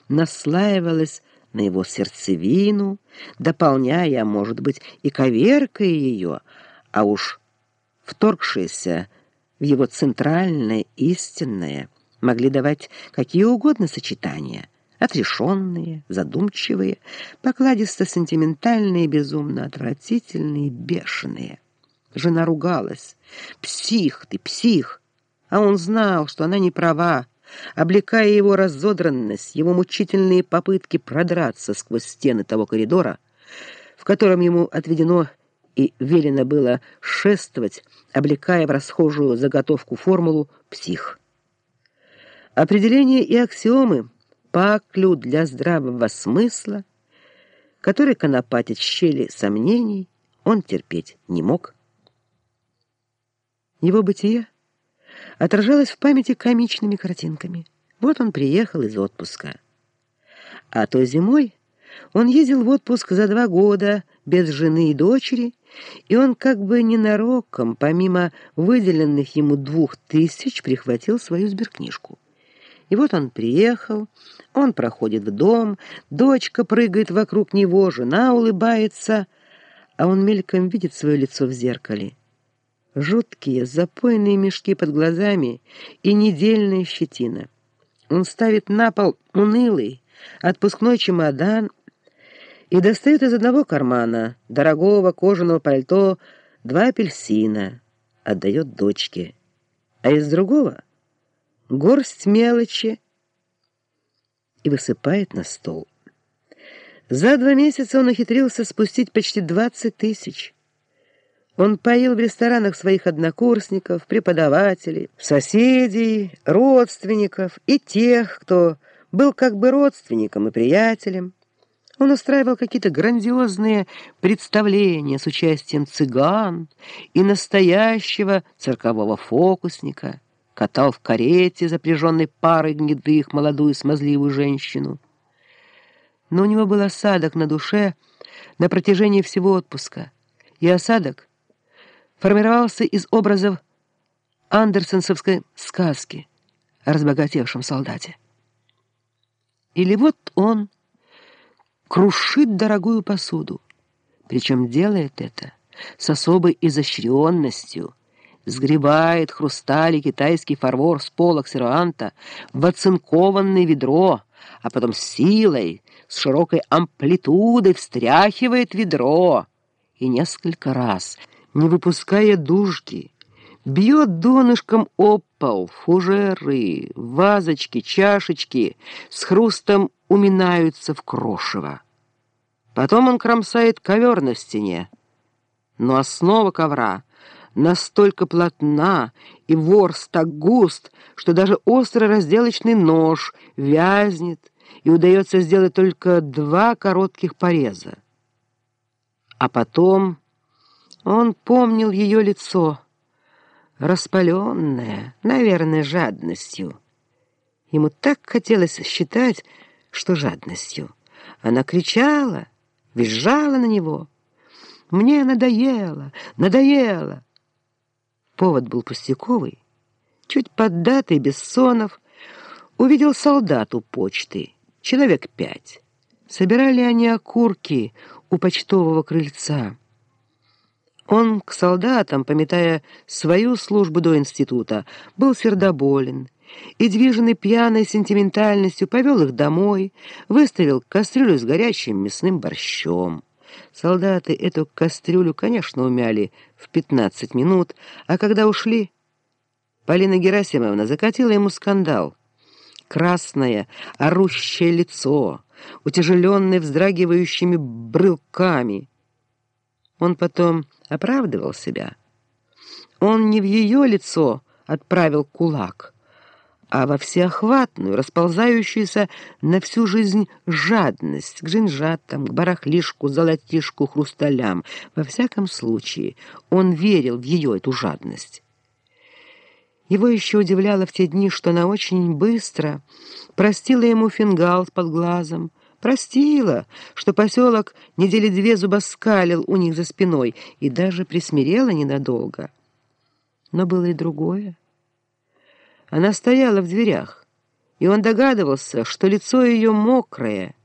наслаивалась на его сердцевину, дополняя, а может быть, и коверкая ее, а уж вторгшиеся в его центральное истинное могли давать какие угодно сочетания, отрешенные, задумчивые, покладисто-сентиментальные, безумно отвратительные, бешеные. Жена ругалась. «Псих ты, псих!» А он знал, что она не права, облекая его разодранность, его мучительные попытки продраться сквозь стены того коридора, в котором ему отведено и велено было шествовать, облекая в расхожую заготовку формулу «псих». Определения и аксиомы паклю для здравого смысла, который конопатит щели сомнений, он терпеть не мог. Его бытие отражалось в памяти комичными картинками. Вот он приехал из отпуска. А той зимой он ездил в отпуск за 2 года без жены и дочери, и он как бы ненароком, помимо выделенных ему 2000, прихватил свою сберкнижку. И вот он приехал, он проходит в дом, дочка прыгает вокруг него, жена улыбается, а он мельком видит свое лицо в зеркале. Жуткие запойные мешки под глазами и недельная щетина. Он ставит на пол унылый отпускной чемодан и достает из одного кармана дорогого кожаного пальто 2 апельсина, отдает дочке, а из другого горсть мелочи и высыпает на стол. За 2 месяца он ухитрился спустить почти 20 000. Он поил в ресторанах своих однокурсников, преподавателей, соседей, родственников и тех, кто был как бы родственником и приятелем. Он устраивал какие-то грандиозные представления с участием цыган и настоящего циркового фокусника, катал в карете, запряженной парой гнедых, молодую смазливую женщину. Но у него был осадок на душе на протяжении всего отпуска, и осадок формировался из образов андерсеновской сказки о разбогатевшем солдате. Или вот он крушит дорогую посуду, причем делает это с особой изощренностью, сгребает хрусталь и китайский фарфор с полок серванта в оцинкованное ведро, а потом с силой, с широкой амплитудой встряхивает ведро и несколько раз, не выпуская дужки, бьет донышком об пол, фужеры, вазочки, чашечки с хрустом уминаются в крошево. Потом он кромсает ковер на стене, но основа ковра настолько плотна и ворс так густ, что даже острый разделочный нож вязнет, и удается сделать только 2 коротких пореза. А потом он помнил ее лицо, распаленное, наверное, жадностью. Ему так хотелось считать, что жадностью. Она кричала, визжала на него. «Мне надоело, надоело!» Повод был пустяковый. Чуть поддатый Бессонов увидел солдат у почты, человек 5. Собирали они окурки у почтового крыльца. Он к солдатам, пометая свою службу до института, был сердоболен и, движенный пьяной сентиментальностью, повел их домой, выставил кастрюлю с горячим мясным борщом. Солдаты эту кастрюлю, конечно, умяли в 15 минут, а когда ушли, Полина Герасимовна закатила ему скандал. Красное, орущее лицо, утяжеленное вздрагивающими брылками. Он потом оправдывал себя. Он не в ее лицо отправил кулак, а во всеохватную, расползающуюся на всю жизнь жадность к женьжатам, к барахлишку, золотишку, хрусталям. Во всяком случае, он верил в ее эту жадность. Его еще удивляло в те дни, что она очень быстро простила ему фингал под глазом, простила, что поселок недели 2 зубоскалил у них за спиной и даже присмирела ненадолго. Но было и другое. Она стояла в дверях и он догадывался, что лицо ее мокрое,